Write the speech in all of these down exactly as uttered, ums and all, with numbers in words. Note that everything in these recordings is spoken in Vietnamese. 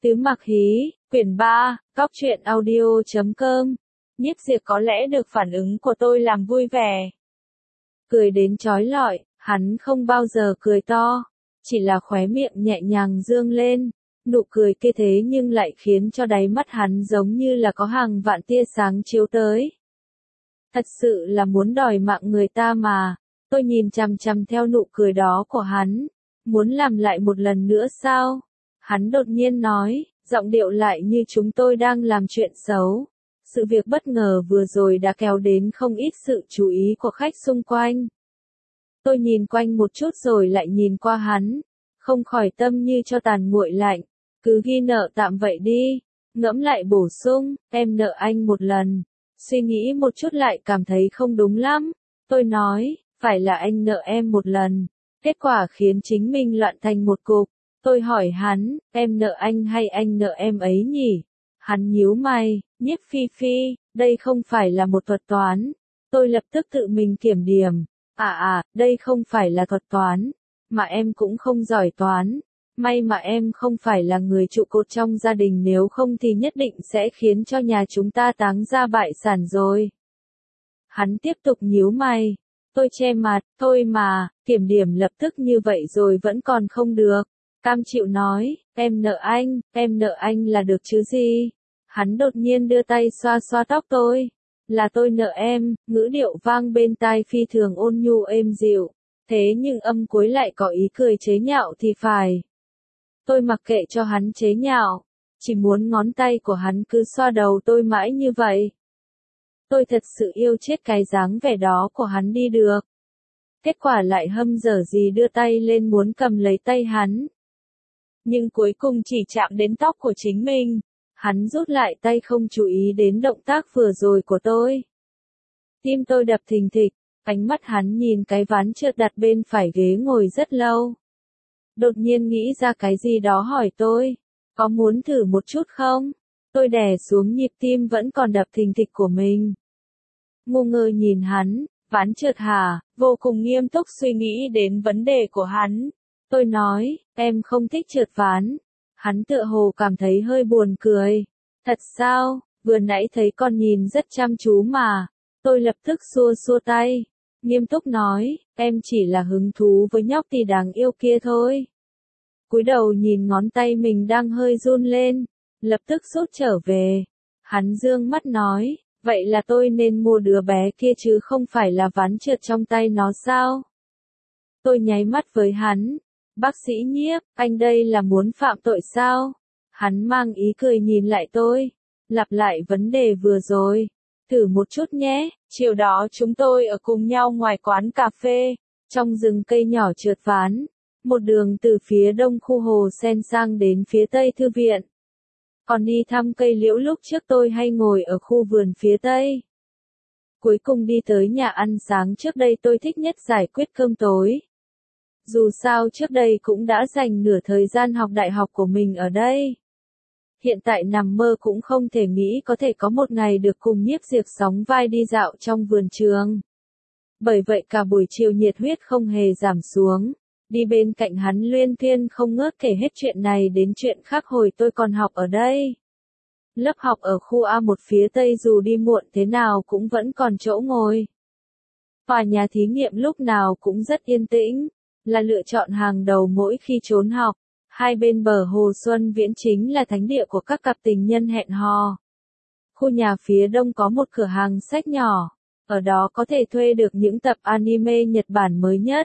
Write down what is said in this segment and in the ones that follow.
Tứ Mặc Hí, quyển ba, Cóc truyện audio chấm com. Nhiếp Diệp có lẽ được phản ứng của tôi làm vui vẻ. Cười đến chói lọi, hắn không bao giờ cười to, chỉ là khóe miệng nhẹ nhàng dương lên. Nụ cười kia thế nhưng lại khiến cho đáy mắt hắn giống như là có hàng vạn tia sáng chiếu tới. Thật sự là muốn đòi mạng người ta mà. Tôi nhìn chằm chằm theo nụ cười đó của hắn. Muốn làm lại một lần nữa sao? Hắn đột nhiên nói, giọng điệu lại như chúng tôi đang làm chuyện xấu. Sự việc bất ngờ vừa rồi đã kéo đến không ít sự chú ý của khách xung quanh. Tôi nhìn quanh một chút rồi lại nhìn qua hắn, không khỏi tâm như cho tàn nguội lạnh. Cứ ghi nợ tạm vậy đi. Ngẫm lại bổ sung, em nợ anh một lần. Suy nghĩ một chút lại cảm thấy không đúng lắm. Tôi nói, phải là anh nợ em một lần. Kết quả khiến chính mình loạn thành một cục. Tôi hỏi hắn, em nợ anh hay anh nợ em ấy nhỉ? Hắn nhíu mày, Nhiếp Phi Phi, đây không phải là một thuật toán. Tôi lập tức tự mình kiểm điểm. À à, đây không phải là thuật toán. Mà em cũng không giỏi toán. May mà em không phải là người trụ cột trong gia đình, nếu không thì nhất định sẽ khiến cho nhà chúng ta táng ra bại sản rồi. Hắn tiếp tục nhíu mày. Tôi che mặt, thôi mà, kiểm điểm lập tức như vậy rồi vẫn còn không được. Cam chịu nói, em nợ anh, em nợ anh là được chứ gì. Hắn đột nhiên đưa tay xoa xoa tóc tôi. Là tôi nợ em, ngữ điệu vang bên tai phi thường ôn nhu êm dịu. Thế nhưng âm cuối lại có ý cười chế nhạo thì phải. Tôi mặc kệ cho hắn chế nhạo, chỉ muốn ngón tay của hắn cứ xoa đầu tôi mãi như vậy. Tôi thật sự yêu chết cái dáng vẻ đó của hắn đi được. Kết quả lại hâm dở gì đưa tay lên muốn cầm lấy tay hắn. Nhưng cuối cùng chỉ chạm đến tóc của chính mình. Hắn rút lại tay không chú ý đến động tác vừa rồi của tôi. Tim tôi đập thình thịch, ánh mắt hắn nhìn cái ván trượt đặt bên phải ghế ngồi rất lâu. Đột nhiên nghĩ ra cái gì đó hỏi tôi, có muốn thử một chút không? Tôi đè xuống nhịp tim vẫn còn đập thình thịch của mình. Ngu ngơ nhìn hắn, ván trượt hả? Vô cùng nghiêm túc suy nghĩ đến vấn đề của hắn. Tôi nói, em không thích trượt ván. Hắn tựa hồ cảm thấy hơi buồn cười. Thật sao? Vừa nãy thấy con nhìn rất chăm chú mà. Tôi lập tức xua xua tay. Nghiêm túc nói, em chỉ là hứng thú với nhóc tỳ đáng yêu kia thôi. Cúi đầu nhìn ngón tay mình đang hơi run lên, lập tức rút trở về. Hắn dương mắt nói, vậy là tôi nên mua đứa bé kia chứ không phải là ván trượt trong tay nó sao? Tôi nháy mắt với hắn, bác sĩ Nhiếp, anh đây là muốn phạm tội sao? Hắn mang ý cười nhìn lại tôi, lặp lại vấn đề vừa rồi. Thử một chút nhé, chiều đó chúng tôi ở cùng nhau ngoài quán cà phê, trong rừng cây nhỏ trượt ván, một đường từ phía đông khu hồ sen sang đến phía tây thư viện. Còn đi thăm cây liễu lúc trước tôi hay ngồi ở khu vườn phía tây. Cuối cùng đi tới nhà ăn sáng trước đây tôi thích nhất giải quyết cơm tối. Dù sao trước đây cũng đã dành nửa thời gian học đại học của mình ở đây. Hiện tại nằm mơ cũng không thể nghĩ có thể có một ngày được cùng Nhiếp Diệp sóng vai đi dạo trong vườn trường. Bởi vậy cả buổi chiều nhiệt huyết không hề giảm xuống. Đi bên cạnh hắn luyên thuyên không ngớt kể hết chuyện này đến chuyện khác hồi tôi còn học ở đây. Lớp học ở khu A một phía tây dù đi muộn thế nào cũng vẫn còn chỗ ngồi. Tòa nhà thí nghiệm lúc nào cũng rất yên tĩnh, là lựa chọn hàng đầu mỗi khi trốn học. Hai bên bờ hồ Xuân Viễn chính là thánh địa của các cặp tình nhân hẹn hò. Khu nhà phía đông có một cửa hàng sách nhỏ, ở đó có thể thuê được những tập anime Nhật Bản mới nhất.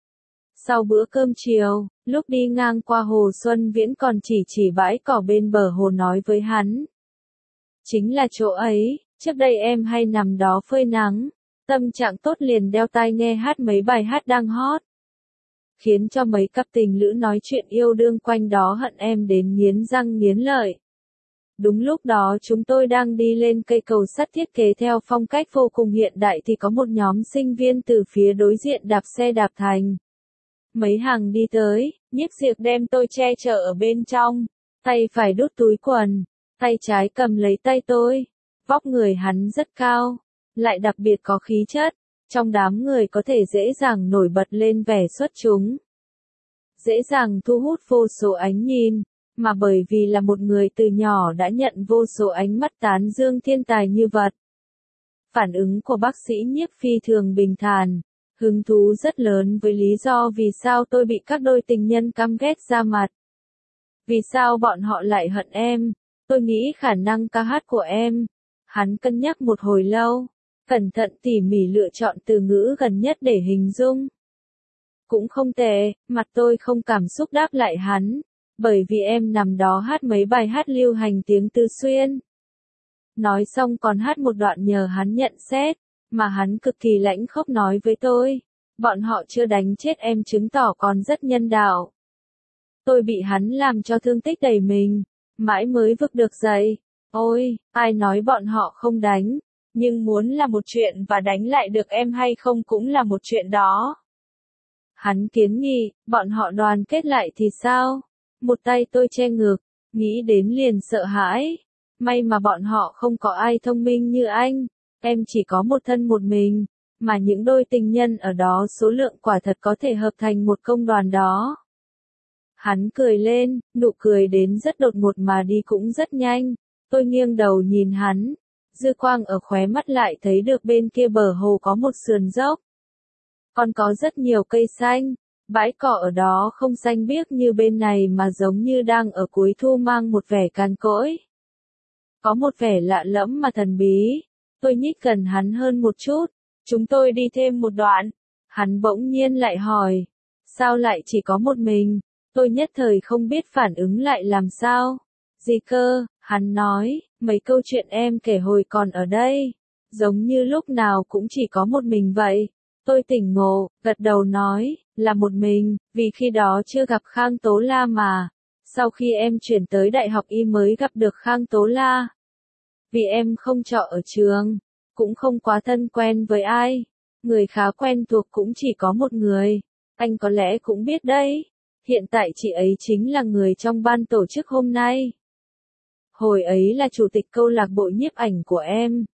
Sau bữa cơm chiều, lúc đi ngang qua hồ Xuân Viễn còn chỉ chỉ bãi cỏ bên bờ hồ nói với hắn. Chính là chỗ ấy, trước đây em hay nằm đó phơi nắng, tâm trạng tốt liền đeo tai nghe hát mấy bài hát đang hot. Khiến cho mấy cặp tình lữ nói chuyện yêu đương quanh đó hận em đến nghiến răng nghiến lợi. Đúng lúc đó chúng tôi đang đi lên cây cầu sắt thiết kế theo phong cách vô cùng hiện đại thì có một nhóm sinh viên từ phía đối diện đạp xe đạp thành. Mấy hàng đi tới, Nhiếp Diệp đem tôi che chở ở bên trong, tay phải đút túi quần, tay trái cầm lấy tay tôi. Vóc người hắn rất cao, lại đặc biệt có khí chất. Trong đám người có thể dễ dàng nổi bật lên vẻ xuất chúng. Dễ dàng thu hút vô số ánh nhìn. mà bởi vì là một người từ nhỏ đã nhận vô số ánh mắt tán dương thiên tài như vật. Phản ứng của bác sĩ Nhiếp phi thường bình thản, hứng thú rất lớn với lý do vì sao tôi bị các đôi tình nhân căm ghét ra mặt. Vì sao bọn họ lại hận em? Tôi nghĩ khả năng ca hát của em. Hắn cân nhắc một hồi lâu, cẩn thận tỉ mỉ lựa chọn từ ngữ gần nhất để hình dung. Cũng không tệ, mặt tôi không cảm xúc đáp lại hắn, bởi vì em nằm đó hát mấy bài hát lưu hành tiếng Tứ Xuyên. Nói xong còn hát một đoạn nhờ hắn nhận xét, mà hắn cực kỳ lãnh khốc nói với tôi, bọn họ chưa đánh chết em chứng tỏ còn rất nhân đạo. Tôi bị hắn làm cho thương tích đầy mình, mãi mới vực được dậy. Ôi, ai nói bọn họ không đánh, nhưng muốn là một chuyện và đánh lại được em hay không cũng là một chuyện đó. Hắn kiến nghị, bọn họ đoàn kết lại thì sao? Một tay tôi che ngực, nghĩ đến liền sợ hãi. May mà bọn họ không có ai thông minh như anh, em chỉ có một thân một mình, mà những đôi tình nhân ở đó số lượng quả thật có thể hợp thành một công đoàn đó. Hắn cười lên, nụ cười đến rất đột ngột mà đi cũng rất nhanh. Tôi nghiêng đầu nhìn hắn, dư quang ở khóe mắt lại thấy được bên kia bờ hồ có một sườn dốc. Còn có rất nhiều cây xanh, bãi cỏ ở đó không xanh biếc như bên này mà giống như đang ở cuối thu mang một vẻ càn cỗi. Có một vẻ lạ lẫm mà thần bí. Tôi nhích gần hắn hơn một chút, chúng tôi đi thêm một đoạn. Hắn bỗng nhiên lại hỏi, sao lại chỉ có một mình? Tôi nhất thời không biết phản ứng lại làm sao. Gì cơ? Hắn nói, mấy câu chuyện em kể hồi còn ở đây, giống như lúc nào cũng chỉ có một mình vậy. Tôi tỉnh ngộ, gật đầu nói, là một mình, vì khi đó chưa gặp Khang Tố La mà. Sau khi em chuyển tới đại học y mới gặp được Khang Tố La. Vì em không trọ ở trường, cũng không quá thân quen với ai. Người khá quen thuộc cũng chỉ có một người. Anh có lẽ cũng biết đấy. Hiện tại chị ấy chính là người trong ban tổ chức hôm nay. Hồi ấy là chủ tịch câu lạc bộ nhiếp ảnh của em.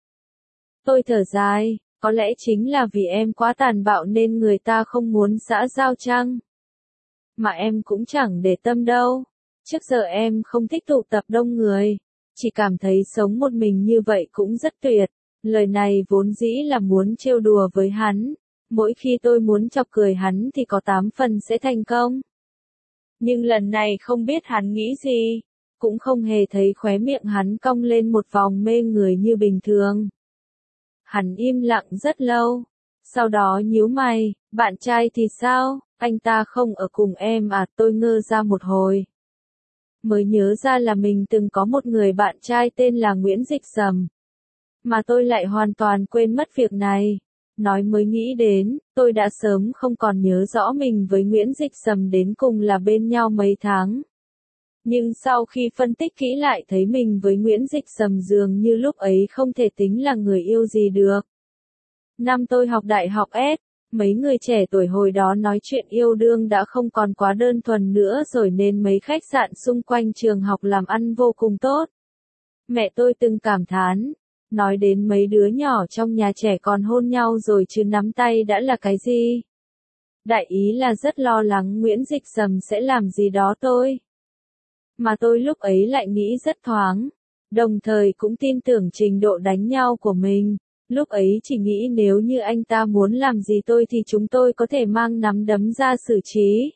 Tôi thở dài, có lẽ chính là vì em quá tàn bạo nên người ta không muốn xã giao chăng? Mà em cũng chẳng để tâm đâu. Trước giờ em không thích tụ tập đông người. Chỉ cảm thấy sống một mình như vậy cũng rất tuyệt. Lời này vốn dĩ là muốn trêu đùa với hắn. Mỗi khi tôi muốn chọc cười hắn thì có tám phần sẽ thành công. Nhưng lần này không biết hắn nghĩ gì. Cũng không hề thấy khóe miệng hắn cong lên một vòng mê người như bình thường. Hắn im lặng rất lâu. Sau đó nhíu mày, bạn trai thì sao? Anh ta không ở cùng em à? Tôi ngơ ra một hồi. Mới nhớ ra là mình từng có một người bạn trai tên là Nguyễn Dịch Sầm. Mà tôi lại hoàn toàn quên mất việc này. Nói mới nghĩ đến, tôi đã sớm không còn nhớ rõ mình với Nguyễn Dịch Sầm đến cùng là bên nhau mấy tháng. Nhưng sau khi phân tích kỹ lại thấy mình với Nguyễn Dịch Sầm dường như lúc ấy không thể tính là người yêu gì được. Năm tôi học đại học S, mấy người trẻ tuổi hồi đó nói chuyện yêu đương đã không còn quá đơn thuần nữa rồi nên mấy khách sạn xung quanh trường học làm ăn vô cùng tốt. Mẹ tôi từng cảm thán, nói đến mấy đứa nhỏ trong nhà trẻ còn hôn nhau rồi chứ nắm tay đã là cái gì. Đại ý là rất lo lắng Nguyễn Dịch Sầm sẽ làm gì đó tôi. Mà tôi lúc ấy lại nghĩ rất thoáng, đồng thời cũng tin tưởng trình độ đánh nhau của mình. Lúc ấy chỉ nghĩ nếu như anh ta muốn làm gì tôi thì chúng tôi có thể mang nắm đấm ra xử trí.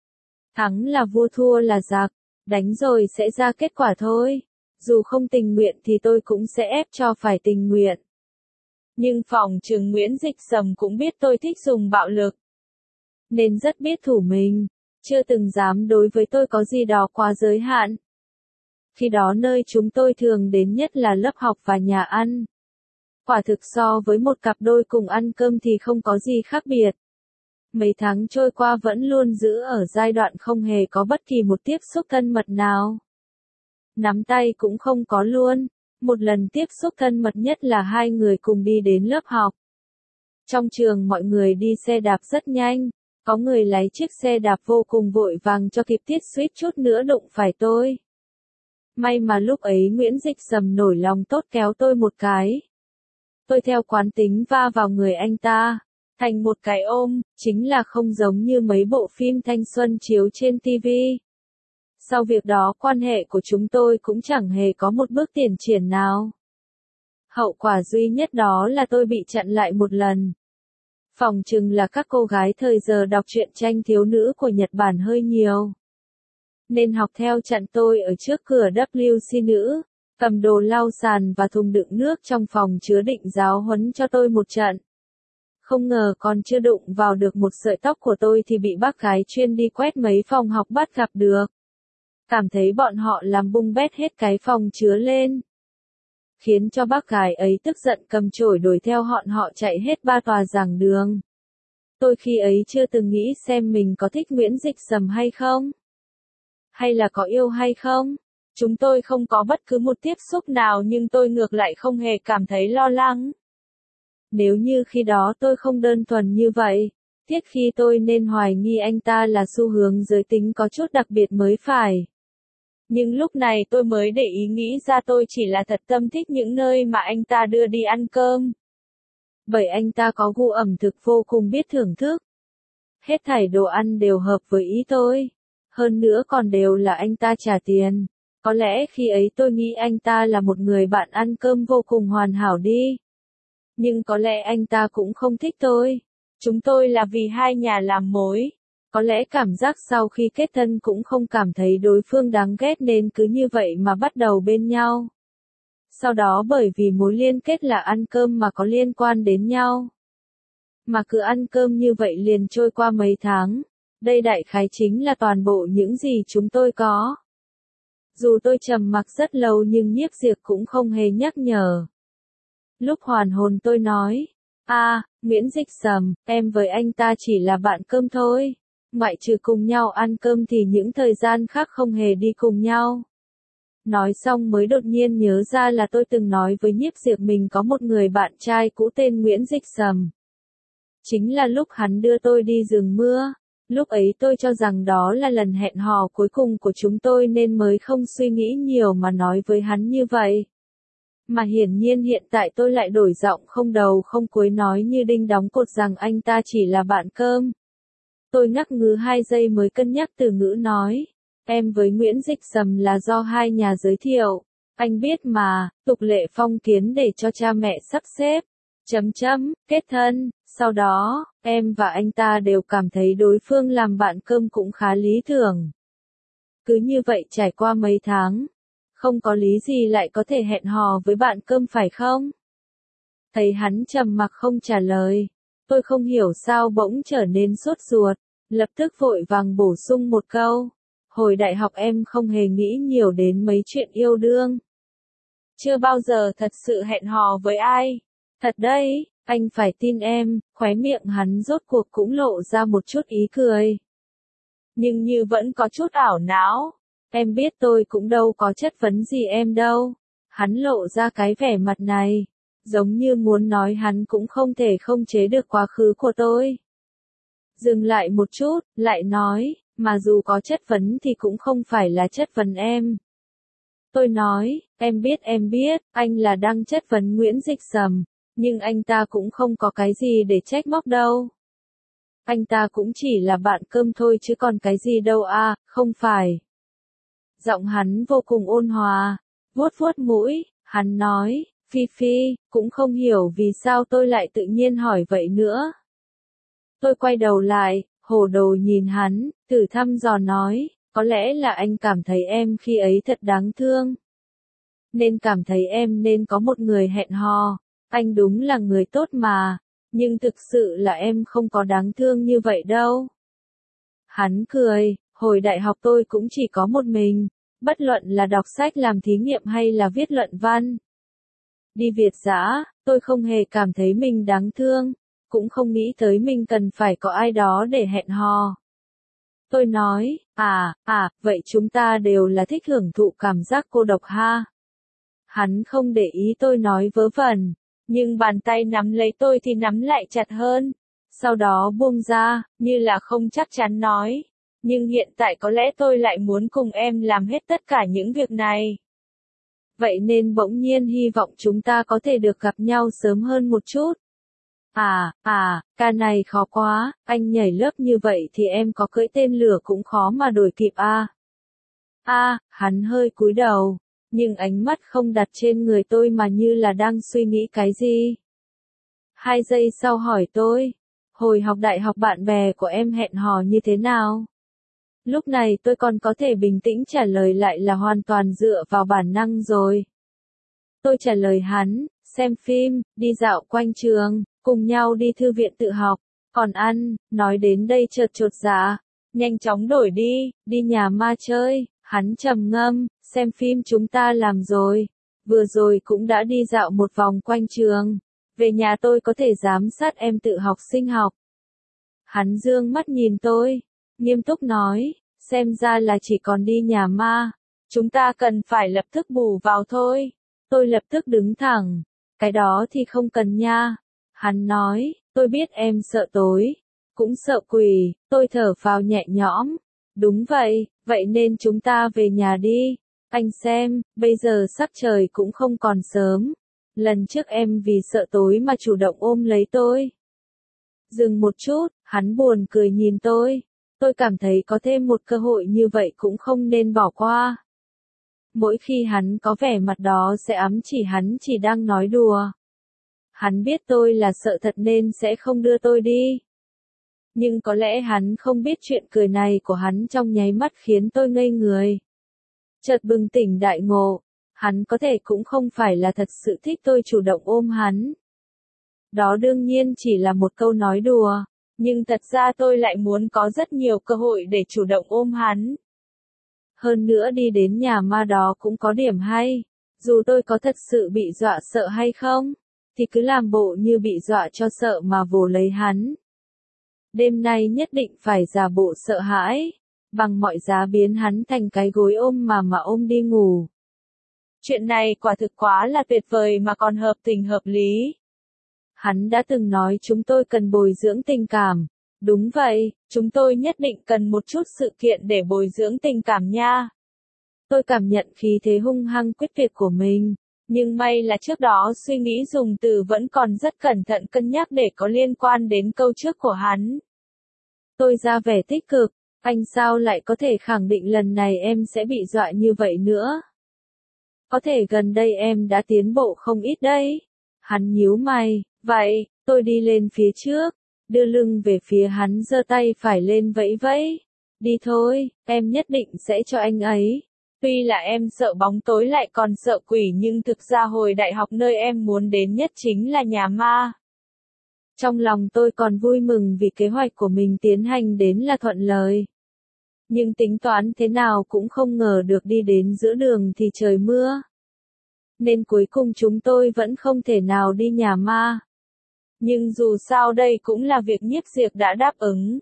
Thắng là vua, thua là giặc, đánh rồi sẽ ra kết quả thôi. Dù không tình nguyện thì tôi cũng sẽ ép cho phải tình nguyện. Nhưng phỏng chừng Nguyễn Dịch Sầm cũng biết tôi thích dùng bạo lực. Nên rất biết thủ mình, chưa từng dám đối với tôi có gì đó quá giới hạn. Khi đó nơi chúng tôi thường đến nhất là lớp học và nhà ăn. Quả thực so với một cặp đôi cùng ăn cơm thì không có gì khác biệt. Mấy tháng trôi qua vẫn luôn giữ ở giai đoạn không hề có bất kỳ một tiếp xúc thân mật nào. Nắm tay cũng không có luôn. Một lần tiếp xúc thân mật nhất là hai người cùng đi đến lớp học. Trong trường mọi người đi xe đạp rất nhanh. Có người lái chiếc xe đạp vô cùng vội vàng cho kịp tiết suýt chút nữa đụng phải tôi. May mà lúc ấy Nguyễn Dịch Sầm nổi lòng tốt kéo tôi một cái. Tôi theo quán tính va vào người anh ta, thành một cái ôm, chính là không giống như mấy bộ phim thanh xuân chiếu trên ti vi. Sau việc đó quan hệ của chúng tôi cũng chẳng hề có một bước tiến triển nào. Hậu quả duy nhất đó là tôi bị chặn lại một lần. Phỏng chừng là các cô gái thời giờ đọc truyện tranh thiếu nữ của Nhật Bản hơi nhiều. Nên học theo chặn tôi ở trước cửa W C nữ, cầm đồ lau sàn và thùng đựng nước trong phòng chứa định giáo huấn cho tôi một trận. Không ngờ còn chưa đụng vào được một sợi tóc của tôi thì bị bác gái chuyên đi quét mấy phòng học bắt gặp được. Cảm thấy bọn họ làm bung bét hết cái phòng chứa lên. Khiến cho bác gái ấy tức giận cầm chổi đuổi theo họ họ chạy hết ba tòa giảng đường. Tôi khi ấy chưa từng nghĩ xem mình có thích Nguyễn Dịch Sầm hay không. Hay là có yêu hay không. Chúng tôi không có bất cứ một tiếp xúc nào nhưng tôi ngược lại không hề cảm thấy lo lắng. Nếu như khi đó tôi không đơn thuần như vậy, tiếc khi tôi nên hoài nghi anh ta là xu hướng giới tính có chút đặc biệt mới phải. Nhưng lúc này tôi mới để ý nghĩ ra tôi chỉ là thật tâm thích những nơi mà anh ta đưa đi ăn cơm. Bởi anh ta có gu ẩm thực vô cùng biết thưởng thức. Hết thảy đồ ăn đều hợp với ý tôi. Hơn nữa còn đều là anh ta trả tiền. Có lẽ khi ấy tôi nghĩ anh ta là một người bạn ăn cơm vô cùng hoàn hảo đi. Nhưng có lẽ anh ta cũng không thích tôi. Chúng tôi là vì hai nhà làm mối. Có lẽ cảm giác sau khi kết thân cũng không cảm thấy đối phương đáng ghét nên cứ như vậy mà bắt đầu bên nhau. Sau đó bởi vì mối liên kết là ăn cơm mà có liên quan đến nhau. Mà cứ ăn cơm như vậy liền trôi qua mấy tháng. Đây đại khái chính là toàn bộ những gì chúng tôi có. Dù tôi trầm mặc rất lâu nhưng Nhiếp Diệp cũng không hề nhắc nhở. Lúc hoàn hồn tôi nói, a, à, Nguyễn Dịch Sầm, em với anh ta chỉ là bạn cơm thôi. Ngoại trừ cùng nhau ăn cơm thì những thời gian khác không hề đi cùng nhau. Nói xong mới đột nhiên nhớ ra là tôi từng nói với Nhiếp Diệp mình có một người bạn trai cũ tên Nguyễn Dịch Sầm. Chính là lúc hắn đưa tôi đi rừng mưa. Lúc ấy tôi cho rằng đó là lần hẹn hò cuối cùng của chúng tôi nên mới không suy nghĩ nhiều mà nói với hắn như vậy. Mà hiển nhiên hiện tại tôi lại đổi giọng không đầu không cuối nói như đinh đóng cột rằng anh ta chỉ là bạn cơm. Tôi ngắc ngứ hai giây mới cân nhắc từ ngữ nói. Em với Nguyễn Dịch Sầm là do hai nhà giới thiệu. Anh biết mà, tục lệ phong kiến để cho cha mẹ sắp xếp. Chấm chấm, kết thân. Sau đó, em và anh ta đều cảm thấy đối phương làm bạn cơm cũng khá lý tưởng. Cứ như vậy trải qua mấy tháng. Không có lý gì lại có thể hẹn hò với bạn cơm phải không? Thấy hắn trầm mặc không trả lời. Tôi không hiểu sao bỗng trở nên sốt ruột. Lập tức vội vàng bổ sung một câu. Hồi đại học em không hề nghĩ nhiều đến mấy chuyện yêu đương. Chưa bao giờ thật sự hẹn hò với ai. Thật đấy, anh phải tin em, khóe miệng hắn rốt cuộc cũng lộ ra một chút ý cười. Nhưng như vẫn có chút ảo não. Em biết tôi cũng đâu có chất vấn gì em đâu. Hắn lộ ra cái vẻ mặt này. Giống như muốn nói hắn cũng không thể không chế được quá khứ của tôi. Dừng lại một chút, lại nói, mà dù có chất vấn thì cũng không phải là chất vấn em. Tôi nói, em biết em biết, anh là đang chất vấn Nguyễn Dịch Sầm, nhưng anh ta cũng không có cái gì để trách móc đâu. Anh ta cũng chỉ là bạn cơm thôi chứ còn cái gì đâu à, không phải. Giọng hắn vô cùng ôn hòa, vuốt vuốt mũi, hắn nói, Phi Phi, cũng không hiểu vì sao tôi lại tự nhiên hỏi vậy nữa. Tôi quay đầu lại, hồ đồ nhìn hắn, thử thăm dò nói, có lẽ là anh cảm thấy em khi ấy thật đáng thương. Nên cảm thấy em nên có một người hẹn hò, anh đúng là người tốt mà, nhưng thực sự là em không có đáng thương như vậy đâu. Hắn cười, hồi đại học tôi cũng chỉ có một mình, bất luận là đọc sách làm thí nghiệm hay là viết luận văn. Đi Việt dã, tôi không hề cảm thấy mình đáng thương. Cũng không nghĩ tới mình cần phải có ai đó để hẹn hò. Tôi nói, à, à, vậy chúng ta đều là thích hưởng thụ cảm giác cô độc ha. Hắn không để ý tôi nói vớ vẩn, nhưng bàn tay nắm lấy tôi thì nắm lại chặt hơn. Sau đó buông ra, như là không chắc chắn nói. Nhưng hiện tại có lẽ tôi lại muốn cùng em làm hết tất cả những việc này. Vậy nên bỗng nhiên hy vọng chúng ta có thể được gặp nhau sớm hơn một chút. À, à, ca này khó quá, anh nhảy lớp như vậy thì em có cưỡi tên lửa cũng khó mà đuổi kịp à. A, hắn hơi cúi đầu, nhưng ánh mắt không đặt trên người tôi mà như là đang suy nghĩ cái gì. Hai giây sau hỏi tôi, hồi học đại học bạn bè của em hẹn hò như thế nào? Lúc này tôi còn có thể bình tĩnh trả lời lại là hoàn toàn dựa vào bản năng rồi. Tôi trả lời hắn, xem phim, đi dạo quanh trường, cùng nhau đi thư viện tự học, còn ăn, nói đến đây chợt chột dạ, nhanh chóng đổi đi, đi nhà ma chơi, hắn trầm ngâm, xem phim chúng ta làm rồi, vừa rồi cũng đã đi dạo một vòng quanh trường, về nhà tôi có thể giám sát em tự học sinh học. Hắn dương mắt nhìn tôi, nghiêm túc nói, xem ra là chỉ còn đi nhà ma, chúng ta cần phải lập tức bù vào thôi. Tôi lập tức đứng thẳng, cái đó thì không cần nha. Hắn nói, tôi biết em sợ tối, cũng sợ quỷ, tôi thở phào nhẹ nhõm. Đúng vậy, vậy nên chúng ta về nhà đi. Anh xem, bây giờ sắc trời cũng không còn sớm. Lần trước em vì sợ tối mà chủ động ôm lấy tôi. Dừng một chút, hắn buồn cười nhìn tôi. Tôi cảm thấy có thêm một cơ hội như vậy cũng không nên bỏ qua. Mỗi khi hắn có vẻ mặt đó sẽ ám chỉ hắn chỉ đang nói đùa. Hắn biết tôi là sợ thật nên sẽ không đưa tôi đi. Nhưng có lẽ hắn không biết chuyện cười này của hắn trong nháy mắt khiến tôi ngây người. Chợt bừng tỉnh đại ngộ, hắn có thể cũng không phải là thật sự thích tôi chủ động ôm hắn. Đó đương nhiên chỉ là một câu nói đùa, nhưng thật ra tôi lại muốn có rất nhiều cơ hội để chủ động ôm hắn. Hơn nữa đi đến nhà ma đó cũng có điểm hay, dù tôi có thật sự bị dọa sợ hay không, thì cứ làm bộ như bị dọa cho sợ mà vồ lấy hắn. Đêm nay nhất định phải giả bộ sợ hãi, bằng mọi giá biến hắn thành cái gối ôm mà mà ôm đi ngủ. Chuyện này quả thực quá là tuyệt vời mà còn hợp tình hợp lý. Hắn đã từng nói chúng tôi cần bồi dưỡng tình cảm. Đúng vậy, chúng tôi nhất định cần một chút sự kiện để bồi dưỡng tình cảm nha. Tôi cảm nhận khí thế hung hăng quyết tuyệt của mình, nhưng may là trước đó suy nghĩ dùng từ vẫn còn rất cẩn thận cân nhắc để có liên quan đến câu trước của hắn. Tôi ra vẻ tích cực, anh sao lại có thể khẳng định lần này em sẽ bị dọa như vậy nữa? Có thể gần đây em đã tiến bộ không ít đấy. Hắn nhíu mày, vậy, tôi đi lên phía trước. Đưa lưng về phía hắn giơ tay phải lên vẫy vẫy. Đi thôi, em nhất định sẽ cho anh ấy. Tuy là em sợ bóng tối lại còn sợ quỷ nhưng thực ra hồi đại học nơi em muốn đến nhất chính là nhà ma. Trong lòng tôi còn vui mừng vì kế hoạch của mình tiến hành đến là thuận lợi. Nhưng tính toán thế nào cũng không ngờ được đi đến giữa đường thì trời mưa. Nên cuối cùng chúng tôi vẫn không thể nào đi nhà ma. Nhưng dù sao đây cũng là việc Nhiếp Diệp đã đáp ứng.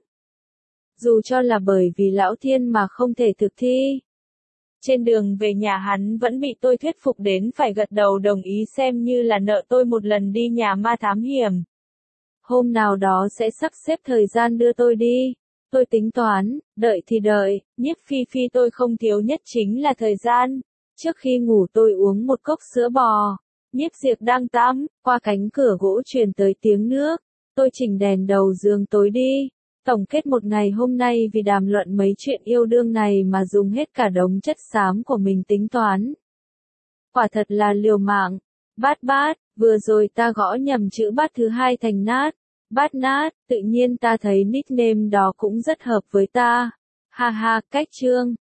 Dù cho là bởi vì Lão Thiên mà không thể thực thi. Trên đường về nhà hắn vẫn bị tôi thuyết phục đến phải gật đầu đồng ý xem như là nợ tôi một lần đi nhà ma thám hiểm. Hôm nào đó sẽ sắp xếp thời gian đưa tôi đi. Tôi tính toán, đợi thì đợi, Nhiếp Phi Phi tôi không thiếu nhất chính là thời gian. Trước khi ngủ tôi uống một cốc sữa bò. Nhiếp Diệp đang tắm, qua cánh cửa gỗ truyền tới tiếng nước. Tôi chỉnh đèn đầu giường tối đi. Tổng kết một ngày hôm nay vì đàm luận mấy chuyện yêu đương này mà dùng hết cả đống chất xám của mình tính toán. Quả thật là liều mạng. Bát bát, vừa rồi ta gõ nhầm chữ bát thứ hai thành nát. Bát nát, tự nhiên ta thấy nickname đó cũng rất hợp với ta. Ha ha, cách chương.